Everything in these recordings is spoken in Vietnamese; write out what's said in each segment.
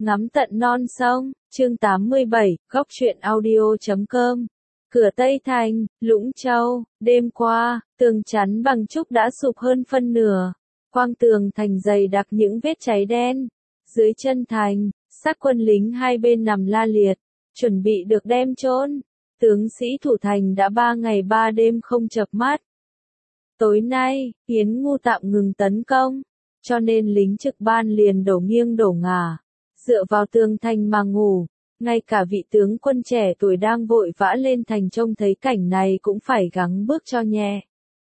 ngắm tận non sông, chương 87, góc truyện audio.com. Cửa Tây Thành, Lũng Châu, đêm qua, tường chắn bằng trúc đã sụp hơn phân nửa. Quang tường thành dày đặc những vết cháy đen. Dưới chân thành, xác quân lính hai bên nằm la liệt, chuẩn bị được đem chôn. Tướng sĩ thủ thành đã 3 ngày 3 đêm không chợp mắt. Tối nay, Yến Ngu tạm ngừng tấn công, cho nên lính trực ban liền đổ nghiêng đổ ngả, dựa vào tường thành mà ngủ. Ngay cả vị tướng quân trẻ tuổi đang vội vã lên thành trông thấy cảnh này cũng phải gắng bước cho nhẹ.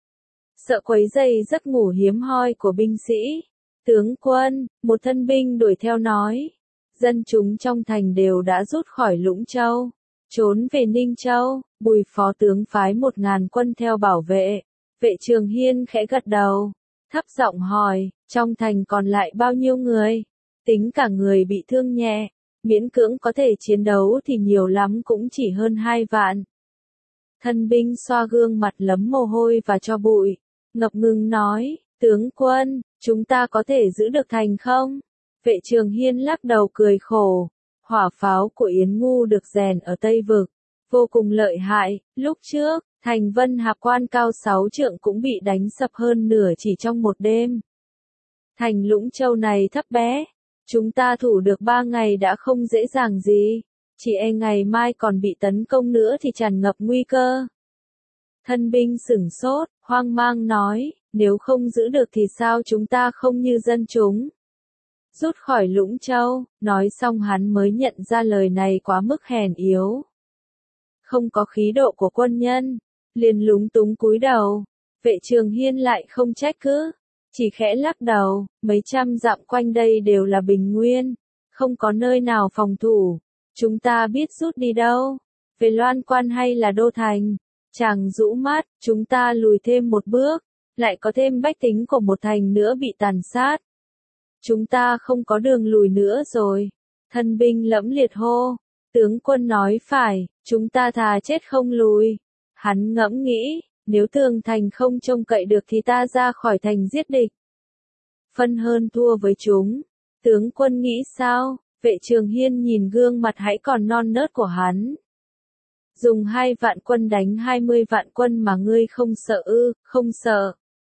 Sợ quấy rầy giấc ngủ hiếm hoi của binh sĩ. Tướng quân, một thân binh đuổi theo nói. Dân chúng trong thành đều đã rút khỏi Lũng Châu, trốn về Ninh Châu. Bùi phó tướng phái 1000 quân theo bảo vệ. Vệ Trường Hiên khẽ gật đầu, thấp giọng hỏi, trong thành còn lại bao nhiêu người? Tính cả người bị thương nhẹ, miễn cưỡng có thể chiến đấu thì nhiều lắm cũng chỉ hơn 2 vạn. Thân binh xoa gương mặt lấm mồ hôi và cho bụi, ngập ngừng nói, tướng quân, chúng ta có thể giữ được thành không? Vệ Trường Hiên lắc đầu cười khổ, hỏa pháo của Yến Ngu được rèn ở Tây Vực, vô cùng lợi hại. Lúc trước, thành Vân Hạp Quan cao 6 trượng cũng bị đánh sập hơn nửa chỉ trong một đêm. Thành Lũng Châu này thấp bé, chúng ta thủ được 3 ngày đã không dễ dàng gì, chỉ e ngày mai còn bị tấn công nữa thì tràn ngập nguy cơ. Thân binh sửng sốt, hoang mang nói, nếu không giữ được thì sao chúng ta không như dân chúng? Rút khỏi Lũng Châu, nói xong hắn mới nhận ra lời này quá mức hèn yếu. Không có khí độ của quân nhân, liền lúng túng cúi đầu. Vệ Trường Hiên lại không trách cứ, chỉ khẽ lắc đầu, mấy trăm dặm quanh đây đều là bình nguyên, không có nơi nào phòng thủ, chúng ta biết rút đi đâu, về Loan Quan hay là Đô Thành. Chàng rũ mắt, chúng ta lùi thêm một bước, lại có thêm bách tính của một thành nữa bị tàn sát. Chúng ta không có đường lùi nữa rồi. Thân binh lẫm liệt hô, tướng quân nói phải, chúng ta thà chết không lùi. Hắn ngẫm nghĩ, nếu tường thành không trông cậy được thì ta ra khỏi thành giết địch. Phân hơn thua với chúng. Tướng quân nghĩ sao? Vệ Trường Hiên nhìn gương mặt hãy còn non nớt của hắn. Dùng 2 vạn quân đánh 20 vạn quân mà ngươi không sợ ư? Không sợ.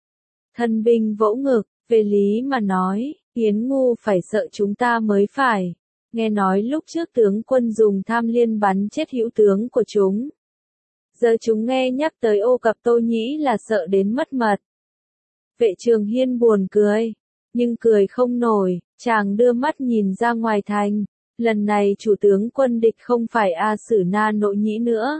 Thân binh vỗ ngực, về lý mà nói, Yến Ngu phải sợ chúng ta mới phải. Nghe nói lúc trước tướng quân dùng tham liên bắn chết hữu tướng của chúng. Giờ chúng nghe nhắc tới Ô Cập Tô Nhĩ là sợ đến mất mật. Vệ Trường Hiên buồn cười, nhưng cười không nổi, chàng đưa mắt nhìn ra ngoài thành. Lần này chủ tướng quân địch không phải A Sử Na Nội Nhĩ nữa,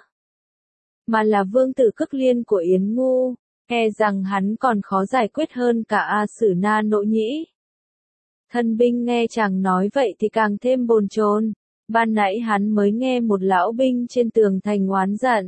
mà là vương tử Cức Liên của Yến Ngu, e rằng hắn còn khó giải quyết hơn cả A Sử Na Nội Nhĩ. Thân binh nghe chàng nói vậy thì càng thêm bồn chồn. Ban nãy hắn mới nghe một lão binh trên tường thành oán giận,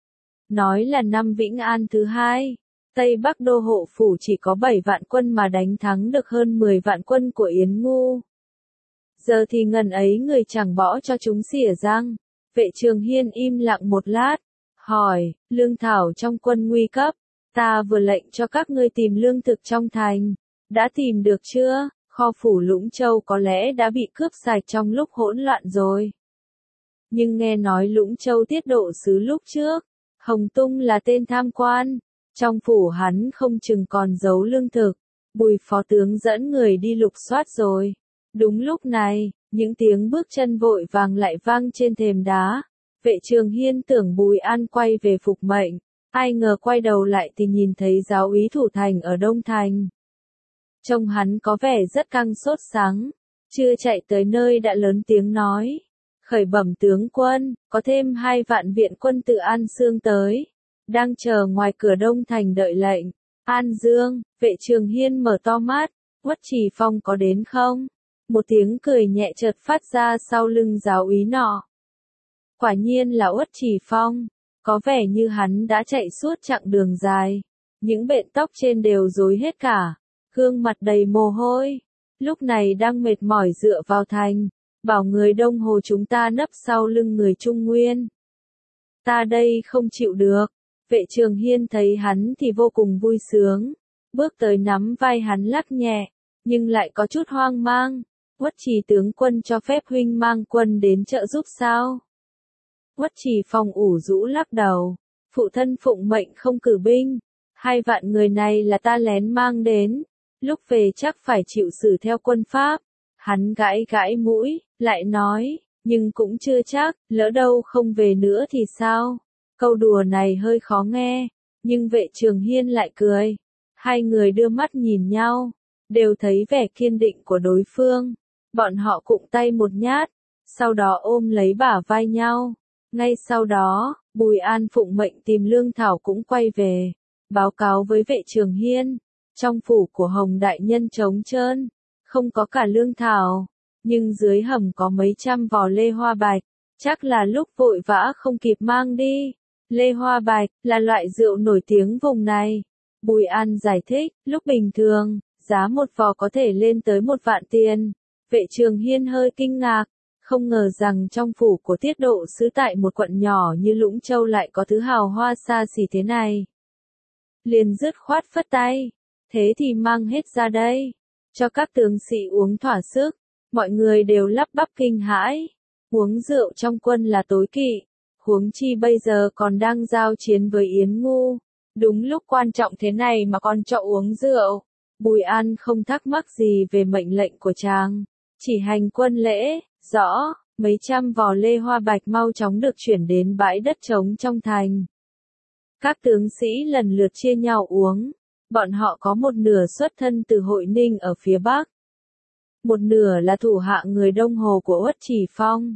nói là năm Vĩnh An thứ 2, Tây Bắc Đô Hộ Phủ chỉ có 7 vạn quân mà đánh thắng được hơn 10 vạn quân của Yến Ngu. Giờ thì ngần ấy người chẳng bỏ cho chúng xỉa răng. Vệ Trường Hiên im lặng một lát, hỏi, lương thảo trong quân nguy cấp, ta vừa lệnh cho các ngươi tìm lương thực trong thành, đã tìm được chưa? Kho phủ Lũng Châu có lẽ đã bị cướp sạch trong lúc hỗn loạn rồi. Nhưng nghe nói Lũng Châu tiết độ sứ lúc trước, Hồng Tung là tên tham quan, trong phủ hắn không chừng còn giấu lương thực. Bùi phó tướng dẫn người đi lục soát rồi. Đúng lúc này, những tiếng bước chân vội vàng lại vang trên thềm đá. Vệ Trường Hiên tưởng Bùi An quay về phục mệnh, ai ngờ quay đầu lại thì nhìn thấy giáo úy thủ thành ở Đông Thành. Trông hắn có vẻ rất căng sốt sắng, chưa chạy tới nơi đã lớn tiếng nói, khởi bẩm tướng quân, có thêm 2 vạn viện quân từ An Dương tới, đang chờ ngoài cửa Đông Thành đợi lệnh. An Dương, Vệ Trường Hiên mở to mắt, Uất Trì Phong có đến không? Một tiếng cười nhẹ chợt phát ra sau lưng giáo úy nọ. Quả nhiên là Uất Trì Phong, có vẻ như hắn đã chạy suốt chặng đường dài, những bện tóc trên đều rối hết cả, gương mặt đầy mồ hôi, lúc này đang mệt mỏi dựa vào thành, bảo người Đông Hồ chúng ta nấp sau lưng người Trung Nguyên. Ta đây không chịu được. Vệ Trường Hiên thấy hắn thì vô cùng vui sướng, bước tới nắm vai hắn lắc nhẹ, nhưng lại có chút hoang mang. Uất Trì tướng quân cho phép huynh mang quân đến trợ giúp sao? Uất Trì Phong ủ rũ lắc đầu, phụ thân phụng mệnh không cử binh, 2 vạn người này là ta lén mang đến, lúc về chắc phải chịu xử theo quân pháp. Hắn gãi gãi mũi, lại nói, nhưng cũng chưa chắc, lỡ đâu không về nữa thì sao? Câu đùa này hơi khó nghe, nhưng Vệ Trường Hiên lại cười. 2 người đưa mắt nhìn nhau, đều thấy vẻ kiên định của đối phương. Bọn họ cụng tay một nhát, sau đó ôm lấy bả vai nhau. Ngay sau đó, Bùi An phụng mệnh tìm lương thảo cũng quay về, báo cáo với Vệ Trường Hiên. Trong phủ của Hồng đại nhân trống trơn, không có cả lương thảo, nhưng dưới hầm có mấy trăm vò lê hoa bạch, chắc là lúc vội vã không kịp mang đi. Lê hoa bạch là loại rượu nổi tiếng vùng này. Bùi An giải thích, lúc bình thường, giá một vò có thể lên tới 1 vạn tiền. Vệ Trường Hiên hơi kinh ngạc, không ngờ rằng trong phủ của Tiết Độ sứ tại một quận nhỏ như Lũng Châu lại có thứ hào hoa xa xỉ thế này. Liền dứt khoát phất tay, thế thì mang hết ra đây, cho các tướng sĩ uống thỏa sức. Mọi người đều lắp bắp kinh hãi, uống rượu trong quân là tối kỵ, huống chi bây giờ còn đang giao chiến với Yến Ngu. Đúng lúc quan trọng thế này mà còn cho uống rượu. Bùi An không thắc mắc gì về mệnh lệnh của chàng, chỉ hành quân lễ, rõ, mấy trăm vò lê hoa bạch mau chóng được chuyển đến bãi đất trống trong thành. Các tướng sĩ lần lượt chia nhau uống, bọn họ có một nửa xuất thân từ Hội Ninh ở phía Bắc, một nửa là thủ hạ người Đông Hồ của Uất Trì Phong.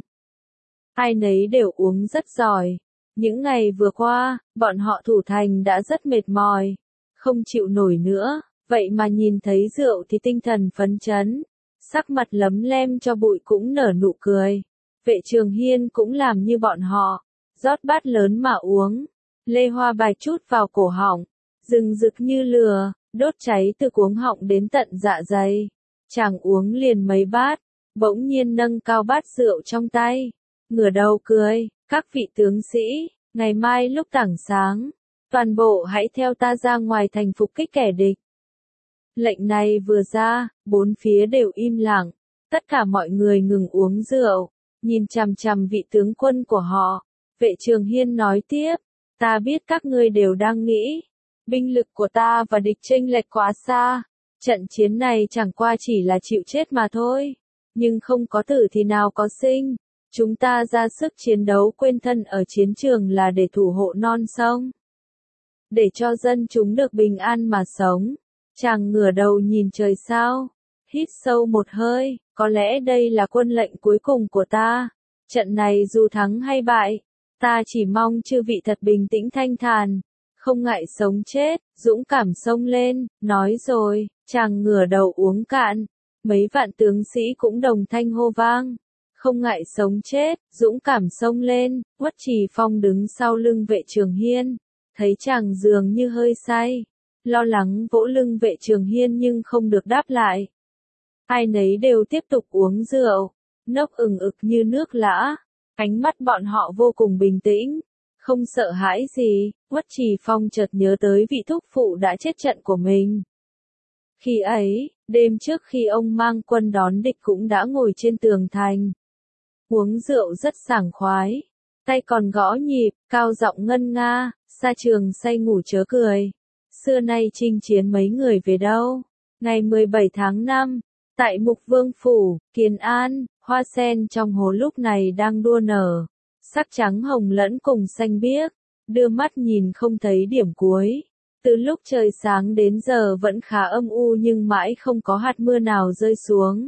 Ai nấy đều uống rất giỏi. Những ngày vừa qua, bọn họ thủ thành đã rất mệt mỏi, không chịu nổi nữa, vậy mà nhìn thấy rượu thì tinh thần phấn chấn, sắc mặt lấm lem cho bụi cũng nở nụ cười. Vệ Trường Hiên cũng làm như bọn họ, rót bát lớn mà uống, lê hoa bạch chút vào cổ họng, rừng rực như lửa, đốt cháy từ cuống họng đến tận dạ dày. Chàng uống liền mấy bát, bỗng nhiên nâng cao bát rượu trong tay, ngửa đầu cười, các vị tướng sĩ, ngày mai lúc tảng sáng, toàn bộ hãy theo ta ra ngoài thành phục kích kẻ địch. Lệnh này vừa ra, 4 phía đều im lặng, tất cả mọi người ngừng uống rượu, nhìn chằm chằm vị tướng quân của họ. Vệ Trường Hiên nói tiếp, ta biết các ngươi đều đang nghĩ, binh lực của ta và địch chênh lệch quá xa, trận chiến này chẳng qua chỉ là chịu chết mà thôi, nhưng không có tử thì nào có sinh. Chúng ta ra sức chiến đấu quên thân ở chiến trường là để thủ hộ non sông, để cho dân chúng được bình an mà sống. Chàng ngửa đầu nhìn trời sao, hít sâu một hơi, có lẽ đây là quân lệnh cuối cùng của ta. Trận này dù thắng hay bại, ta chỉ mong chư vị thật bình tĩnh thanh thản, không ngại sống chết, dũng cảm xông lên. Nói rồi, chàng ngửa đầu uống cạn, mấy vạn tướng sĩ cũng đồng thanh hô vang. Không ngại sống chết, dũng cảm xông lên. Uất Trì Phong đứng sau lưng Vệ Trường Hiên, thấy chàng dường như hơi say, lo lắng vỗ lưng Vệ Trường Hiên nhưng không được đáp lại. Ai nấy đều tiếp tục uống rượu, nốc ừng ực như nước lã, ánh mắt bọn họ vô cùng bình tĩnh, không sợ hãi gì. Uất Trì Phong chợt nhớ tới vị thúc phụ đã chết trận của mình. Khi ấy, đêm trước khi ông mang quân đón địch cũng đã ngồi trên tường thành, uống rượu rất sảng khoái, tay còn gõ nhịp, cao giọng ngân nga, xa trường say ngủ chớ cười. Xưa nay chinh chiến mấy người về đâu? Ngày 17 tháng 5, tại Mục Vương Phủ, Kiến An, hoa sen trong hồ lúc này đang đua nở, sắc trắng hồng lẫn cùng xanh biếc, đưa mắt nhìn không thấy điểm cuối. Từ lúc trời sáng đến giờ vẫn khá âm u nhưng mãi không có hạt mưa nào rơi xuống.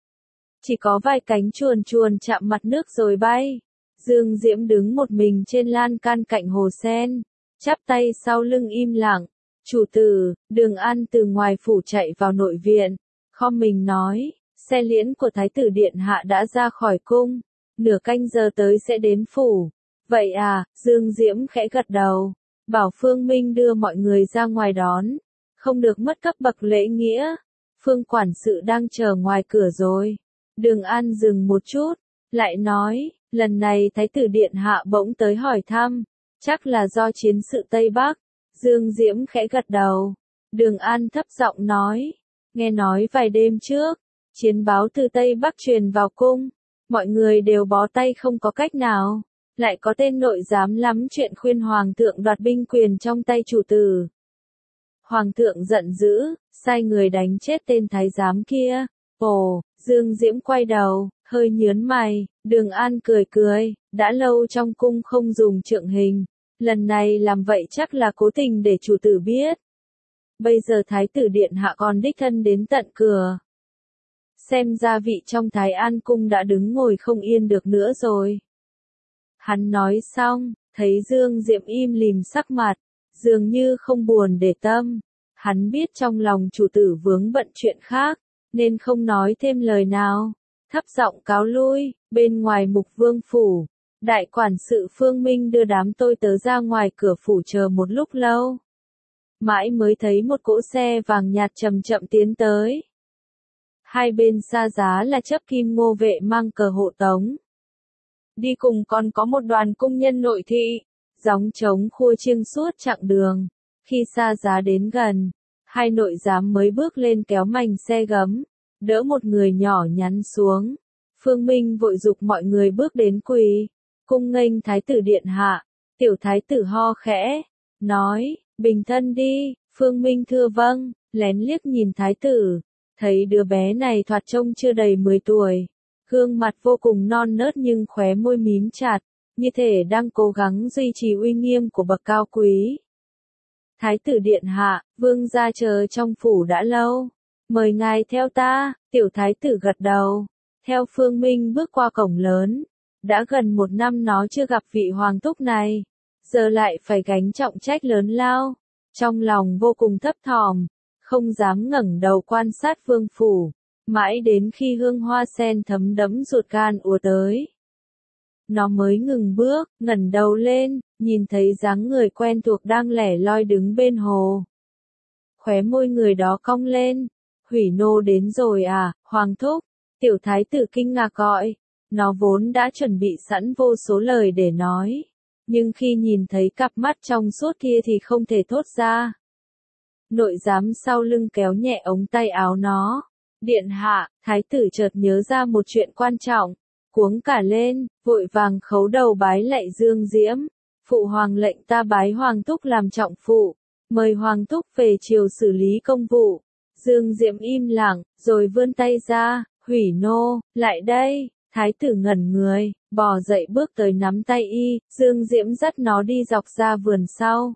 Chỉ có vài cánh chuồn chuồn chạm mặt nước rồi bay. Dương Diễm đứng một mình trên lan can cạnh hồ sen, chắp tay sau lưng im lặng. Chủ tử, Đường An từ ngoài phủ chạy vào nội viện, khom mình nói, xe liễn của Thái tử Điện Hạ đã ra khỏi cung, nửa canh giờ tới sẽ đến phủ. Vậy à, Dương Diễm khẽ gật đầu, bảo Phương Minh đưa mọi người ra ngoài đón, không được mất cấp bậc lễ nghĩa. Phương quản sự đang chờ ngoài cửa rồi. Đường An dừng một chút, lại nói, lần này Thái tử Điện Hạ bỗng tới hỏi thăm, chắc là do chiến sự Tây Bắc. Dương Diễm khẽ gật đầu. Đường An thấp giọng nói, nghe nói vài đêm trước, Chiến báo từ Tây Bắc truyền vào cung, mọi người đều bó tay không có cách nào, lại có tên nội giám lắm chuyện khuyên hoàng thượng đoạt binh quyền trong tay chủ tử. Hoàng thượng giận dữ, sai người đánh chết tên thái giám kia. Ồ, Dương Diễm quay đầu, hơi nhớn mày, Đường An cười cười, đã lâu trong cung không dùng trượng hình, lần này làm vậy chắc là cố tình để chủ tử biết. Bây giờ thái tử điện hạ còn đích thân đến tận cửa. Xem ra vị trong Thái An cung đã đứng ngồi không yên được nữa rồi. Hắn nói xong, thấy Dương Diễm im lìm sắc mặt, dường như không buồn để tâm. Hắn biết trong lòng chủ tử vướng bận chuyện khác, nên không nói thêm lời nào. Thấp giọng cáo lui, bên ngoài Mục Vương phủ, đại quản sự Phương Minh đưa đám tôi tớ ra ngoài cửa phủ chờ một lúc lâu. Mãi mới thấy một cỗ xe vàng nhạt chậm chậm tiến tới. Hai bên xa giá là chấp kim ngô vệ mang cờ hộ tống. Đi cùng còn có một đoàn cung nhân nội thị, gióng trống khua chiêng suốt chặng đường. Khi xa giá đến gần, hai nội giám mới bước lên kéo mành xe gấm, đỡ một người nhỏ nhắn xuống. Phương Minh vội giục mọi người bước đến quỳ, cung nghênh thái tử điện hạ. Tiểu thái tử ho khẽ, nói, bình thân đi. Phương Minh thưa vâng, lén liếc nhìn thái tử, thấy đứa bé này thoạt trông chưa đầy 10 tuổi. Gương mặt vô cùng non nớt nhưng khóe môi mím chặt, như thể đang cố gắng duy trì uy nghiêm của bậc cao quý. Thái tử điện hạ, vương gia chờ trong phủ đã lâu, mời ngài theo ta. Tiểu thái tử gật đầu, theo Phương Minh bước qua cổng lớn. Đã gần 1 năm nó chưa gặp vị hoàng thúc này, giờ lại phải gánh trọng trách lớn lao, trong lòng vô cùng thấp thỏm, không dám ngẩng đầu quan sát vương phủ, mãi đến khi hương hoa sen thấm đẫm ruột gan ùa tới. Nó mới ngừng bước, ngẩng đầu lên, nhìn thấy dáng người quen thuộc đang lẻ loi đứng bên hồ. Khóe môi người đó cong lên, Hủy nô đến rồi à, hoàng thúc, tiểu thái tử kinh ngạc gọi. Nó vốn đã chuẩn bị sẵn vô số lời để nói, nhưng khi nhìn thấy cặp mắt trong suốt kia thì không thể thốt ra. Nội giám sau lưng kéo nhẹ ống tay áo nó. Điện hạ, thái tử chợt nhớ ra một chuyện quan trọng, cuống cả lên, vội vàng khấu đầu bái lạy Dương Diễm. Phụ hoàng lệnh ta bái hoàng thúc làm trọng phụ, mời hoàng thúc về triều xử lý công vụ. Dương Diễm im lặng, rồi vươn tay ra, Hủy nô, lại đây. Thái tử ngẩn người, bò dậy bước tới nắm tay y, Dương Diễm dắt nó đi dọc ra vườn sau.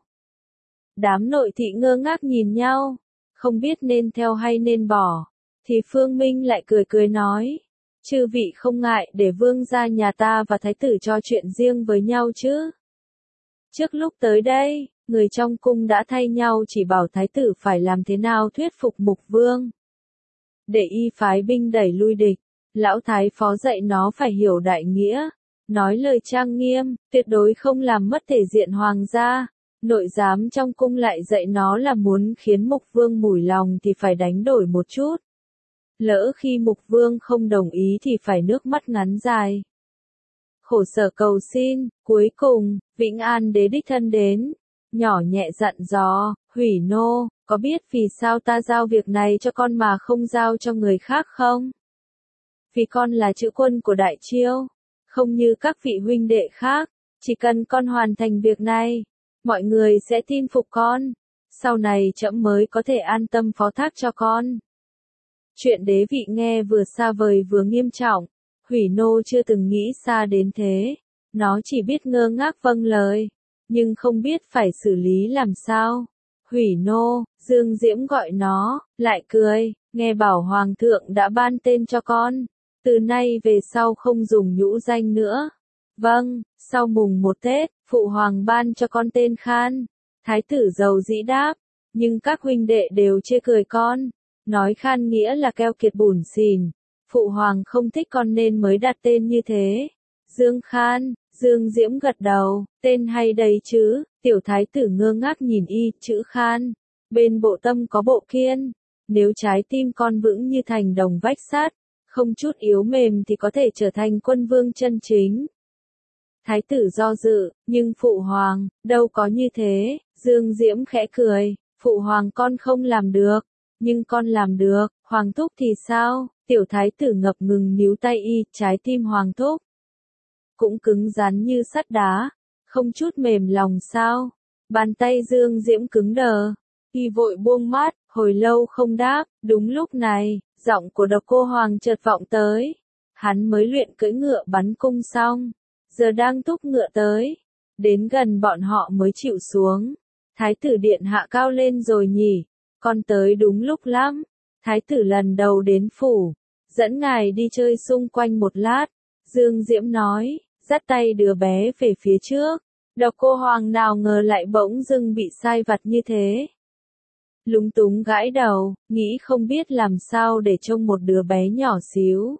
Đám nội thị ngơ ngác nhìn nhau, không biết nên theo hay nên bỏ, thì Phương Minh lại cười cười nói, chư vị không ngại để vương gia nhà ta và thái tử trò chuyện riêng với nhau chứ. Trước lúc tới đây, người trong cung đã thay nhau chỉ bảo thái tử phải làm thế nào thuyết phục Mục Vương, để y phái binh đẩy lui địch. Lão thái phó dạy nó phải hiểu đại nghĩa, nói lời trang nghiêm, tuyệt đối không làm mất thể diện hoàng gia. Nội giám trong cung lại dạy nó là muốn khiến Mục Vương mủi lòng thì phải đánh đổi một chút. Lỡ khi Mục Vương không đồng ý thì phải nước mắt ngắn dài. Khổ sở cầu xin, cuối cùng, Vĩnh An đế đích thân đến, nhỏ nhẹ dặn dò, Hủy nô, có biết vì sao ta giao việc này cho con mà không giao cho người khác không? Vì con là chữ quân của Đại Chiêu, không như các vị huynh đệ khác, chỉ cần con hoàn thành việc này, mọi người sẽ tin phục con, sau này trẫm mới có thể an tâm phó thác cho con. Chuyện đế vị nghe vừa xa vời vừa nghiêm trọng, Hủy nô chưa từng nghĩ xa đến thế, nó chỉ biết ngơ ngác vâng lời, nhưng không biết phải xử lý làm sao. Hủy nô, Dương Diễm gọi nó, lại cười, nghe bảo hoàng thượng đã ban tên cho con. Từ nay về sau không dùng nhũ danh nữa. Vâng, sau mùng 1 Tết, phụ hoàng ban cho con tên Khan. Thái tử giàu dĩ đáp, nhưng các huynh đệ đều chê cười con. Nói Khan nghĩa là keo kiệt bủn xỉn. Phụ hoàng không thích con nên mới đặt tên như thế. Dương Khan, Dương Diễm gật đầu, tên hay đấy chứ. Tiểu thái tử ngơ ngác nhìn y, chữ Khan. Bên bộ tâm có bộ kiên. Nếu trái tim con vững như thành đồng vách sắt, không chút yếu mềm thì có thể trở thành quân vương chân chính. Thái tử do dự, nhưng phụ hoàng, đâu có như thế. Dương Diễm khẽ cười, phụ hoàng con không làm được, nhưng con làm được. Hoàng thúc thì sao? Tiểu thái tử ngập ngừng níu tay y, trái tim Hoàng thúc cũng cứng rắn như sắt đá, không chút mềm lòng sao. Bàn tay Dương Diễm cứng đờ, y vội buông mắt, hồi lâu không đáp. Đúng lúc này, giọng của Độc Cô Hoàng chợt vọng tới. Hắn mới luyện cưỡi ngựa bắn cung xong, giờ đang thúc ngựa tới. Đến gần bọn họ mới chịu xuống. Thái tử điện hạ cao lên rồi nhỉ, con tới đúng lúc lắm. Thái tử lần đầu đến phủ, dẫn ngài đi chơi xung quanh một lát. Dương Diễm nói, dắt tay đứa bé về phía trước. Độc Cô Hoàng nào ngờ lại bỗng dưng bị sai vặt như thế. Lúng túng gãi đầu, nghĩ không biết làm sao để trông một đứa bé nhỏ xíu.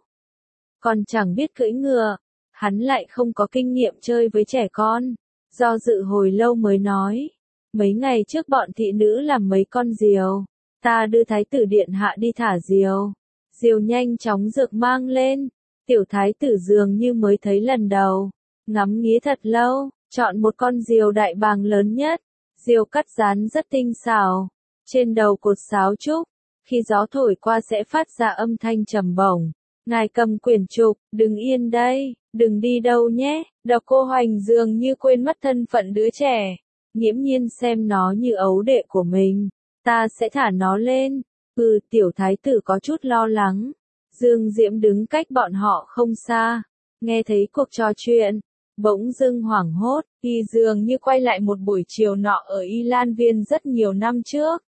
Còn chẳng biết cưỡi ngựa, hắn lại không có kinh nghiệm chơi với trẻ con. Do dự hồi lâu mới nói, mấy ngày trước bọn thị nữ làm mấy con diều. Ta đưa thái tử điện hạ đi thả diều. Diều nhanh chóng rượt mang lên. Tiểu thái tử dường như mới thấy lần đầu. Ngắm nghía thật lâu, chọn một con diều đại bàng lớn nhất. Diều cắt dán rất tinh xảo. Trên đầu cột sáo trúc, khi gió thổi qua sẽ phát ra âm thanh trầm bổng. Ngài cầm quyển trục, đừng yên đây, đừng đi đâu nhé. Độc Cô Hoành dường như quên mất thân phận đứa trẻ. Nghiễm nhiên xem nó như ấu đệ của mình. Ta sẽ thả nó lên. Tiểu thái tử có chút lo lắng. Dương Diễm đứng cách bọn họ không xa. Nghe thấy cuộc trò chuyện. Bỗng dưng hoảng hốt, y dường như quay lại một buổi chiều nọ ở Y Lan Viên rất nhiều năm trước.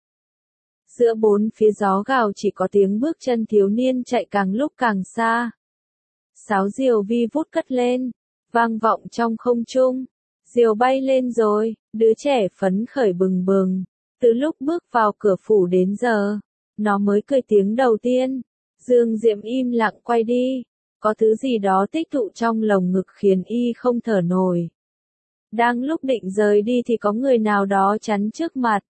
Giữa bốn phía gió gào chỉ có tiếng bước chân thiếu niên chạy càng lúc càng xa. Sáo diều vi vút cất lên, vang vọng trong không trung. Diều bay lên rồi, đứa trẻ phấn khởi bừng bừng. Từ lúc bước vào cửa phủ đến giờ, nó mới cười tiếng đầu tiên. Dương Diễm im lặng quay đi. Có thứ gì đó tích tụ trong lồng ngực khiến y không thở nổi. Đang lúc định rời đi thì có người nào đó chắn trước mặt.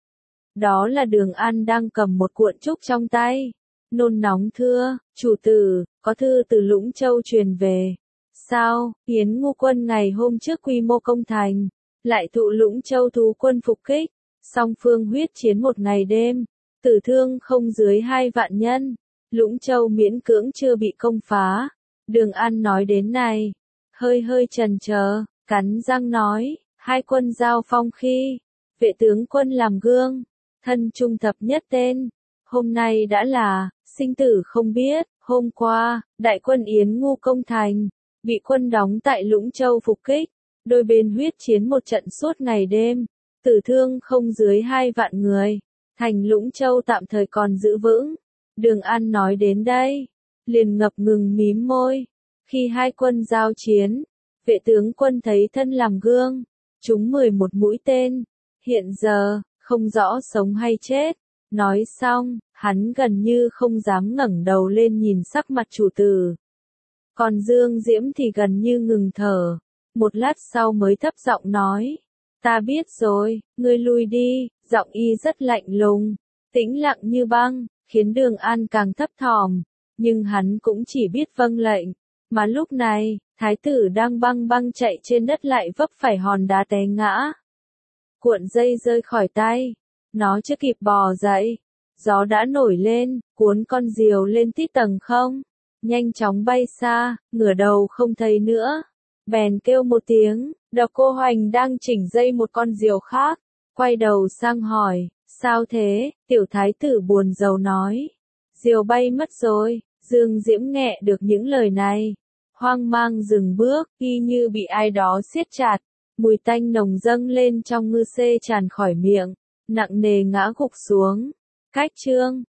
Đó là Đường An đang cầm một cuộn trúc trong tay. Nôn nóng thưa, chủ tử, có thư từ Lũng Châu truyền về. Sao, Yến Ngu quân ngày hôm trước quy mô công thành, lại thụ Lũng Châu thú quân phục kích, song phương huyết chiến một ngày đêm, tử thương không dưới 2 vạn nhân. Lũng Châu miễn cưỡng chưa bị công phá. Đường An nói đến này, hơi chần chờ, cắn răng nói, 2 quân giao phong khi, vệ tướng quân làm gương, thân trung thập nhất tên. Hôm nay đã là, sinh tử không biết. Hôm qua, đại quân Yến Ngu công thành, bị quân đóng tại Lũng Châu phục kích. Đôi bên huyết chiến một trận suốt ngày đêm, tử thương không dưới 2 vạn người. Thành Lũng Châu tạm thời còn giữ vững. Đường An nói đến đây, liền ngập ngừng mím môi. Khi 2 quân giao chiến, vệ tướng quân thấy thân làm gương, trúng 11 mũi tên. Hiện giờ, không rõ sống hay chết. Nói xong, hắn gần như không dám ngẩng đầu lên nhìn sắc mặt chủ tử. Còn Dương Diễm thì gần như ngừng thở. Một lát sau mới thấp giọng nói, ta biết rồi, ngươi lui đi. Giọng y rất lạnh lùng, tĩnh lặng như băng, khiến Đường An càng thấp thỏm. Nhưng hắn cũng chỉ biết vâng lệnh. Mà lúc này, thái tử đang băng băng chạy trên đất lại vấp phải hòn đá té ngã. Cuộn dây rơi khỏi tay. Nó chưa kịp bò dậy. Gió đã nổi lên, cuốn con diều lên tít tầng không. Nhanh chóng bay xa, ngửa đầu không thấy nữa. Bèn kêu một tiếng, Độc Cô Hoành đang chỉnh dây một con diều khác. Quay đầu sang hỏi, sao thế? Tiểu thái tử buồn rầu nói, diều bay mất rồi. Dương Diễm nghe được những lời này, hoang mang dừng bước, y như bị ai đó siết chặt. Mùi tanh nồng dâng lên trong ngư xê tràn khỏi miệng, nặng nề ngã gục xuống. Cách chương